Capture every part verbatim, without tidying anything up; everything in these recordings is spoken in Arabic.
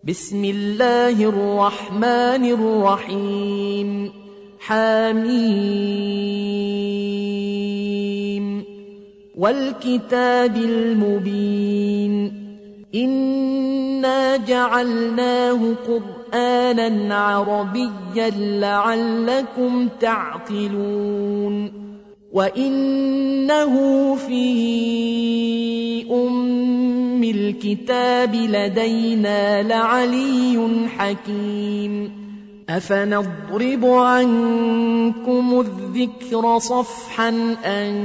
بسم الله الرحمن الرحيم حميم والكتاب المبين إنا جعلناه قرآنا عربيا لعلكم تعقلون وإنه في أم الكتاب لدينا لعلي حكيم أفنضرب عنكم الذكر صفحا أن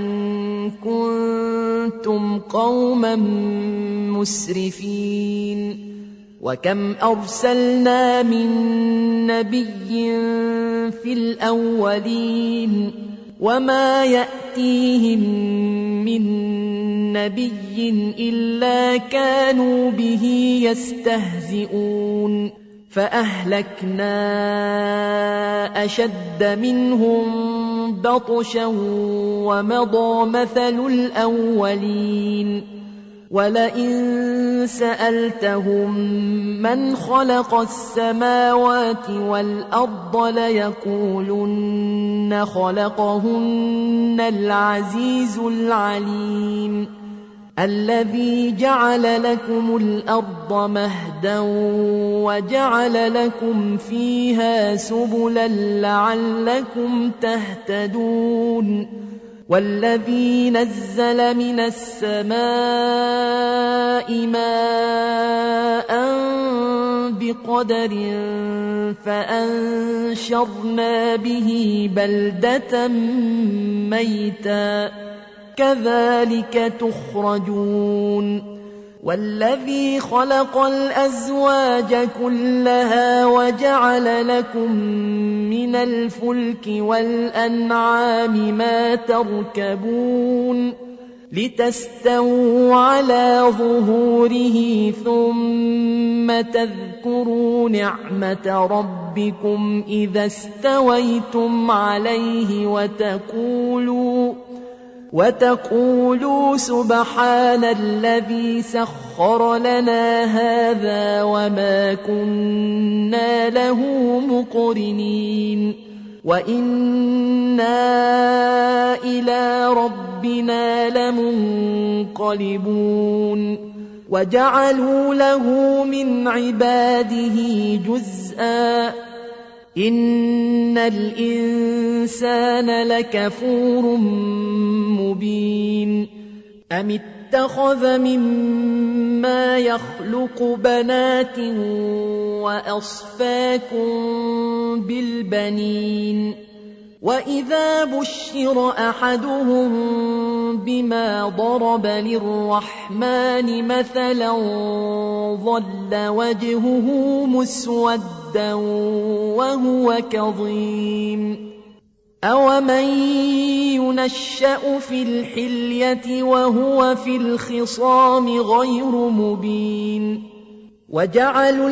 كنتم قوما مسرفين وكم أرسلنا من نبي في الأولين وما يأتيهم من نبي إلا كانوا به يستهزئون فأهلكنا أشد منهم بطشا ومضى مثل الأولين ولئن سألتهم من خلق السماوات والأرض ليقولن خلقهن العزيز العليم الذي جعل لكم الأرض مهدا وجعل لكم فيها سبلا لعلكم تهتدون والذي نزل من السماء ماء بقدر فأنشرنا به بلدة ميتا كذلك تخرجون والذي خلق الأزواج كلها وجعل لكم من الفلك والأنعام ما تركبون لتستووا على ظهوره ثم تذكروا نعمة ربكم إذا استويتم عليه وتقولوا وتقولوا سبحان الذي سخر لنا هذا وما كنا له مقرنين وإنا إلى ربنا لمنقلبون وجعلوا له من عباده جزءا إن الإنسان لكفور مبين أم اتخذ مما يخلق بنات وأصفاكم بالبنين وإذا بشر أحدهم بما ضرب للرحمن مثلا ظل وجهه مسودا وهو كظيم أومن ينشأ في الحلية وهو في الخصام غير مبين وجعلوا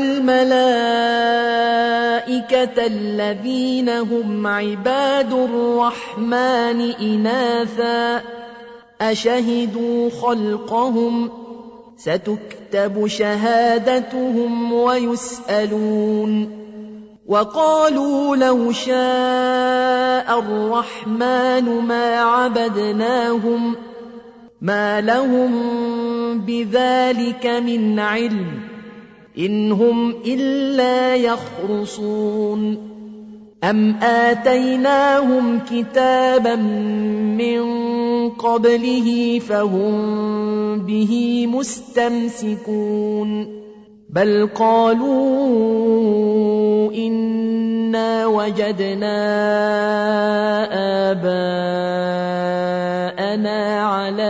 الملائكة الذين هم عباد الرحمن إناثا أشهدوا خلقهم ستكتب شهادتهم ويسألون وقالوا لو شاء الرحمن ما عبدناهم ما لهم بذلك من علم إن هم إلا يخرصون أم آتيناهم كتابا من قبله فهم به مستمسكون بل قالوا إنا وجدنا آباءنا على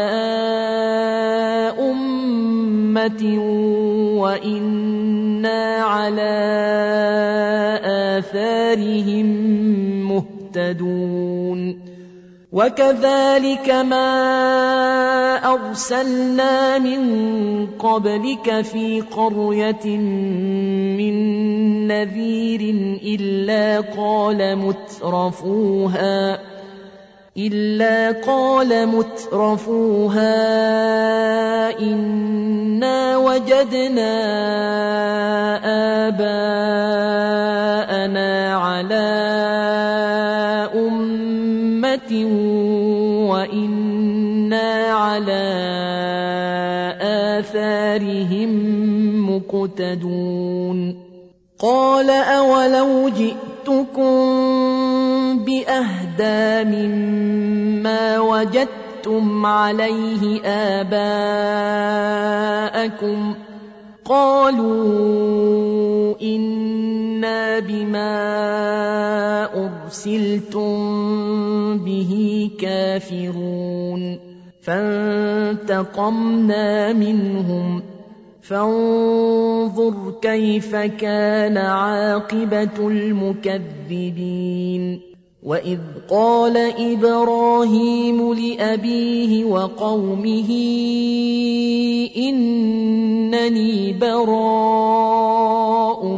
أمة وإنا على آثارهم مهتدون وكذلك ما أرسلنا من قبلك في قرية من نذير إلا قال مترفوها إلا قال مترفوها إنا وجدنا آباءنا على أمة وإنا على آثارهم مقتدون قال أولو جئتكم بأهدى مما وجدتم عليه آباءكم قالوا إنا بما أرسلتم به كافرون فانتقمنا منهم فانظر كيف كان عاقبة المكذبين وإذ قال إبراهيم لأبيه وقومه إنني براء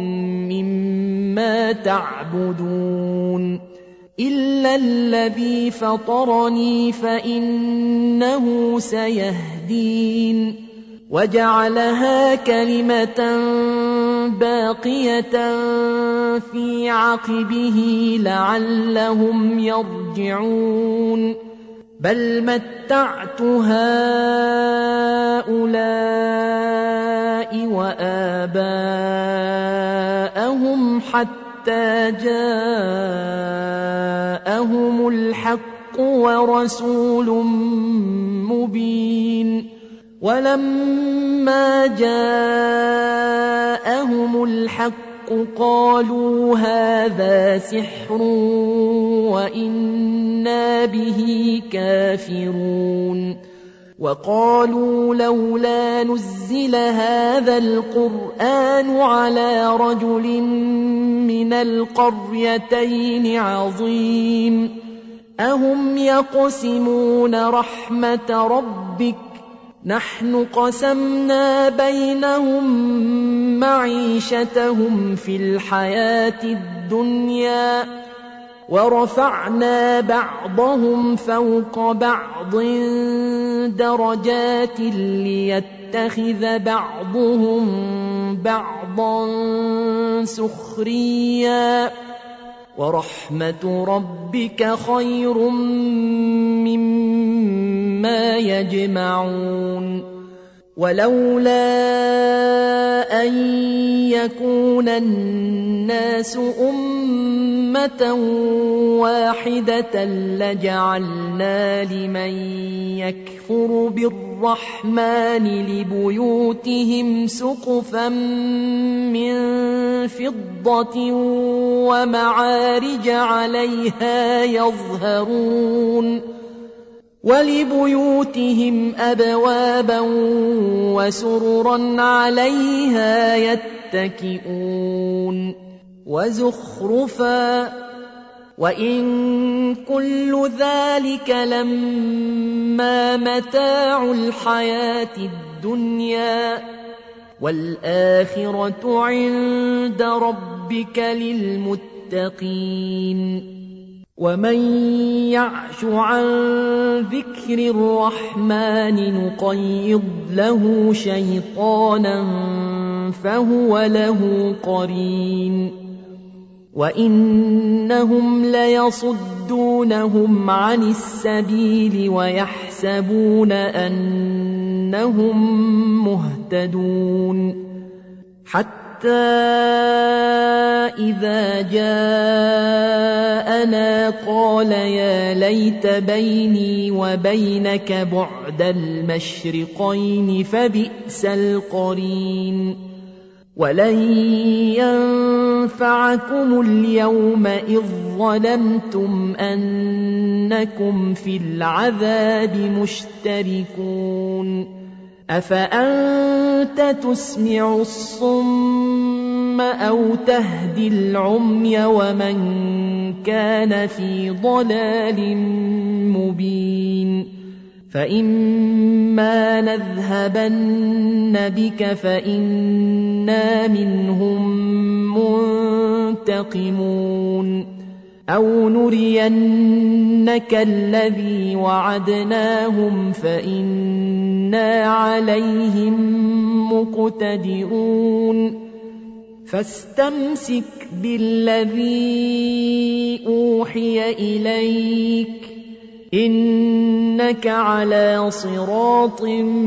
مما تعبدون إلا الذي فطرني فإنه سيهدين وجعلها كلمة باقية في عقبه لعلهم يرجعون بل متعت هؤلاء وآباءهم حتى جاءهم الحق ورسول مبين ولما جاءهم الحق قالوا هذا سحر وإنا به كافرون وقالوا لولا نزل هذا القرآن على رجل من القريتين عظيم أهم يقسمون رحمة ربك نحن قسمنا بينهم معيشتهم في الحياة الدنيا ورفعنا بعضهم فوق بعض درجات ليتخذ بعضهم بعضا سخريا ورحمة ربك خير مما يجمعون ولولا أن يكون الناس أمة واحدة لجعلنا لمن يكفر بالرحمن لبيوتهم سقفا من فضة ومعارج عليها يظهرون ولبيوتهم أبوابا وسررا عليها يتكئون وزخرفا وإن كل ذلك لما متاع الحياة الدنيا والآخرة عند ربك للمتقين ومن يعش عن ذكر الرحمن نقيض له شيطانا فهو له قرين وإنهم ليصدونهم عن السبيل ويحسبون أنهم مهتدون حتى إذا جاءنا قال يا ليت بيني وبينك بعد المشرقين فبئس القرين ولن ينفعكم اليوم إذ ظلمتم أنكم في العذاب مشتركون أفأنت تسمع الصم أو تهدي العمي ومن كان في ضلال مبين فإما نذهبن بك فإنا منهم منتقمون أو نرينك الذي وعدناهم فإنا عليهم مقتدرون فاستمسك بالذي أوحي إليك إنك على صراط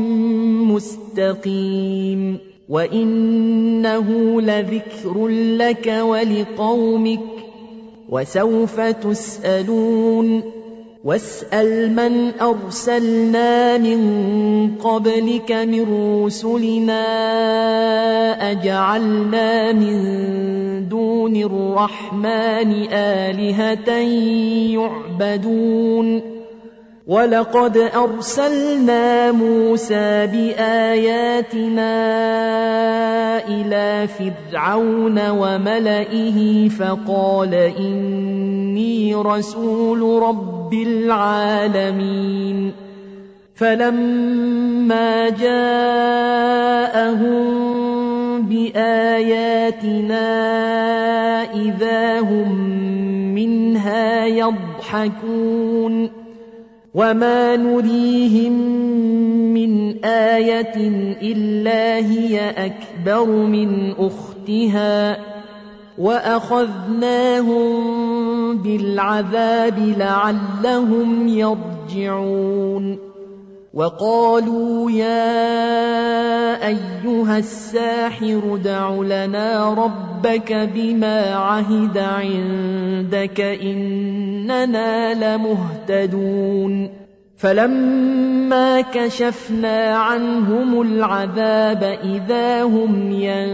مستقيم وإنه لذكر لك ولقومك وسوف تسألون واسأل من أرسلنا من قبلك من رسلنا أجعلنا من دون الرحمن آلهة يعبدون ولقد أرسلنا موسى بآياتنا إلى فرعون وملئه فقال إني رسول رب العالمين فلما جاءهم بآياتنا إذا هم منها يضحكون وما نريهم من آية إلا هي أكبر من أختها وأخذناهم بالعذاب لعلهم يرجعون وقالوا يا أيها الساحر ادع لنا ربك بما عهد عندك إننا لمهتدون فلما كشفنا عنهم العذاب إذا هم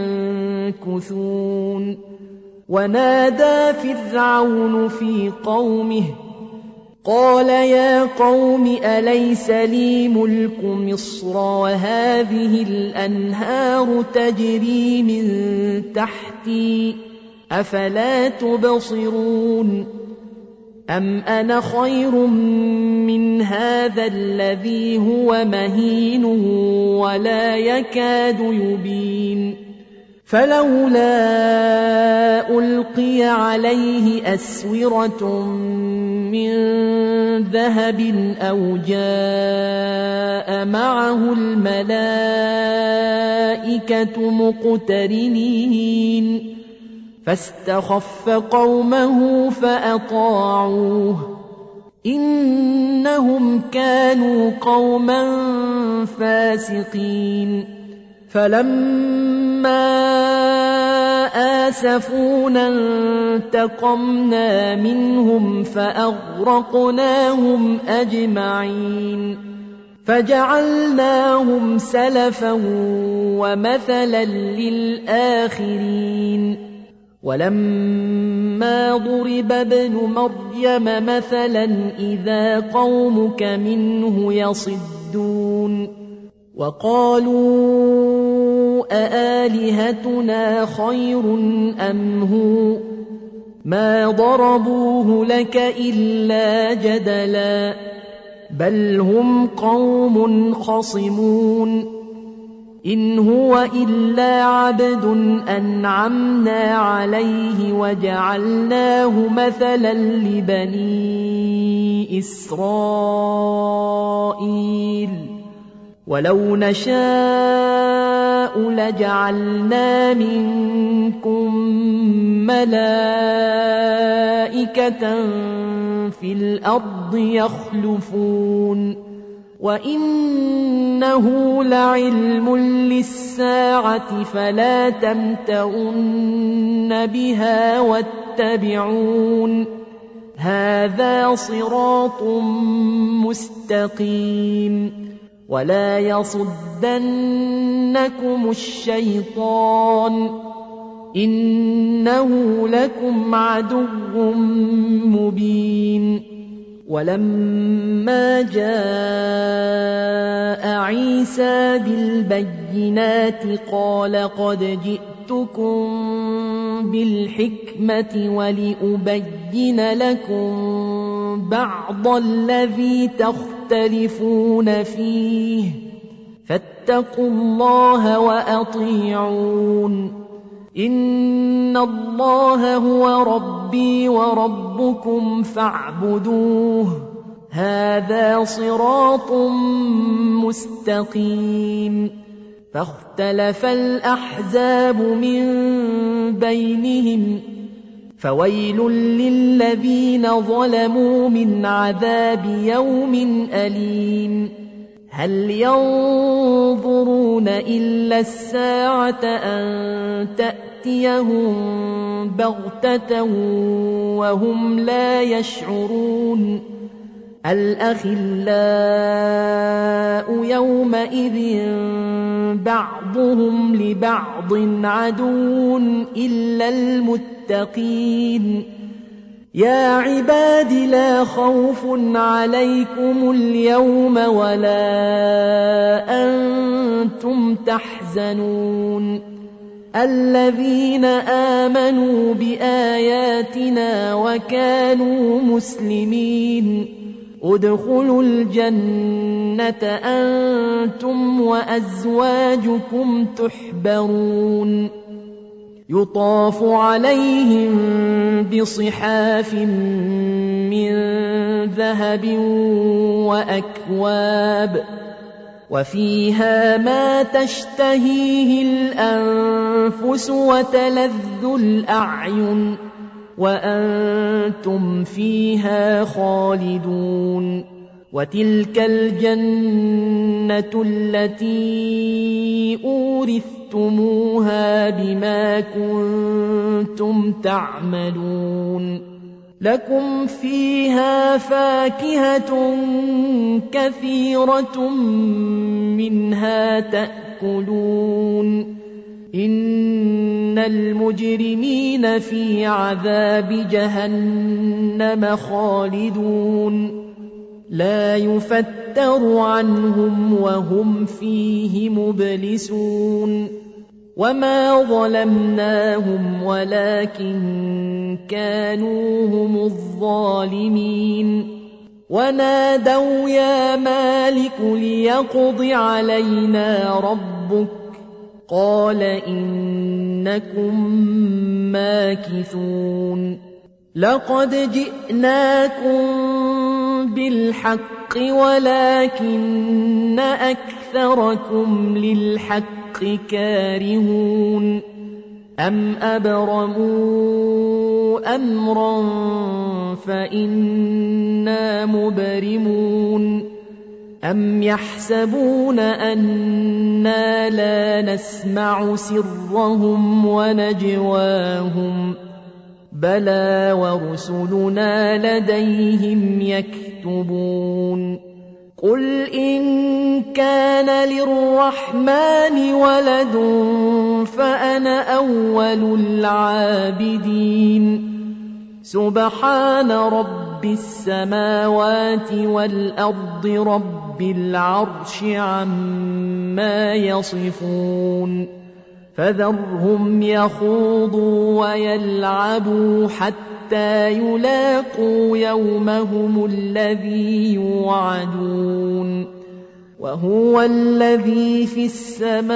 ينكثون ونادى فرعون في قومه قال يا قوم أليس لي ملك مصر وهذه الأنهار تجري من تحتي أفلا تبصرون أم أنا خير من هذا الذي هو مهين ولا يكاد يبين فلولا ألقي عليه أسورة من ذهب أو جاء معه الملائكة مقترنين فاستخف قومه فأطاعوه إنهم كانوا قوما فاسقين فلما آسفونا انتقمنا منهم فأغرقناهم أجمعين فجعلناهم سلفا ومثلا للآخرين ولما ضرب ابن مريم مثلا إذا قومك منه يصدون وقالوا أآلهتنا خير أم هو ما ضربوه لك إلا جدلا بل هم قوم خصمون إن هو إلا عبد أنعمنا عليه وجعلناه مثلا لبني إسرائيل ولو نشاء لجعلنا منكم ملائكة في الأرض يخلفون وإنه لعلم للساعة فلا تمترن بها واتبعون هذا صراط مستقيم ولا يصدنكم الشيطان إنه لكم عدو مبين ولما جاء عيسى بالبينات قال قد جئتكم بالحكمة ولأبين لكم بعض الذي تختلفون فيه فاتقوا الله وأطيعون إن الله هو ربي وربكم فاعبدوه هذا صراط مستقيم فاختلف الأحزاب من بينهم فويل للذين ظلموا من عذاب يوم أليم هل ينظرون إلا الساعة أن تأتيهم بغتة وهم لا يشعرون الأخلاء يومئذ بعضهم لبعض عدو إلا المتقين يا عباد لا خوف عليكم اليوم ولا أنتم تحزنون الذين آمنوا بآياتنا وكانوا مسلمين ادخلوا الجنة أنتم وأزواجكم تحبرون يطاف عليهم بصحاف من ذهب وأكواب وفيها ما تشتهيه الأنفس وتلذ الأعين وأنتم فيها خالدون وتلك الجنة التي أورثتموها بما كنتم تعملون لكم فيها فاكهة كثيرة منها تأكلون إن المجرمين في عذاب جهنم خالدون لا يفتر عنهم وهم فيه مبلسون وما ظلمناهم ولكن كانوا هم الظالمين ونادوا يا مالك ليقض علينا ربك قال إنكم ماكثون لقد جئناكم بالحق ولكن أكثركم للحق كارهون أم أبرموا أمرا فإنا مبرمون أم يحسبون أنا لا نسمع سرهم ونجواهم بلى ورسلنا لديهم يكتبون قل إن كان للرحمن ولد فأنا أول العابدين سبحان رب السماوات والأرض رب العرش عما يصفون فذرهم يخوضوا ويلعبوا حتى يلاقوا يومهم الذي يوعدون وهو الذي في السماء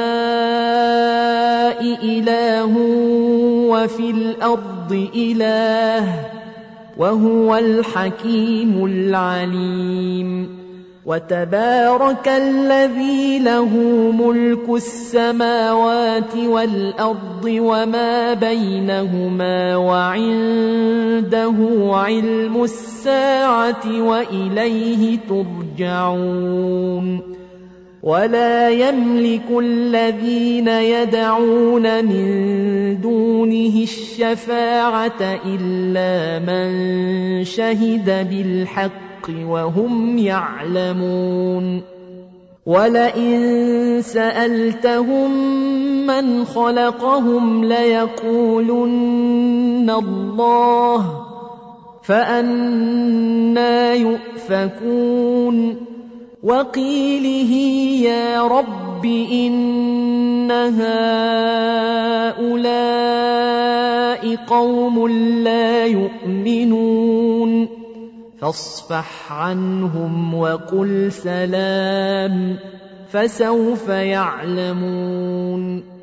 إله وفي الأرض إله وهو الحكيم العليم وتبارك الذي له ملك السماوات والأرض وما بينهما وعنده علم الساعة وإليه ترجعون ولا يملك الذين يدعون من دونه الشفاعة إلا من شهد بالحق وهم يعلمون ولئن سألتهم من خلقهم ليقولن الله فأنى يؤفكون وقيله يا رب إن هؤلاء قوم لا يؤمنون فاصفح عنهم وقل سلام فسوف يعلمون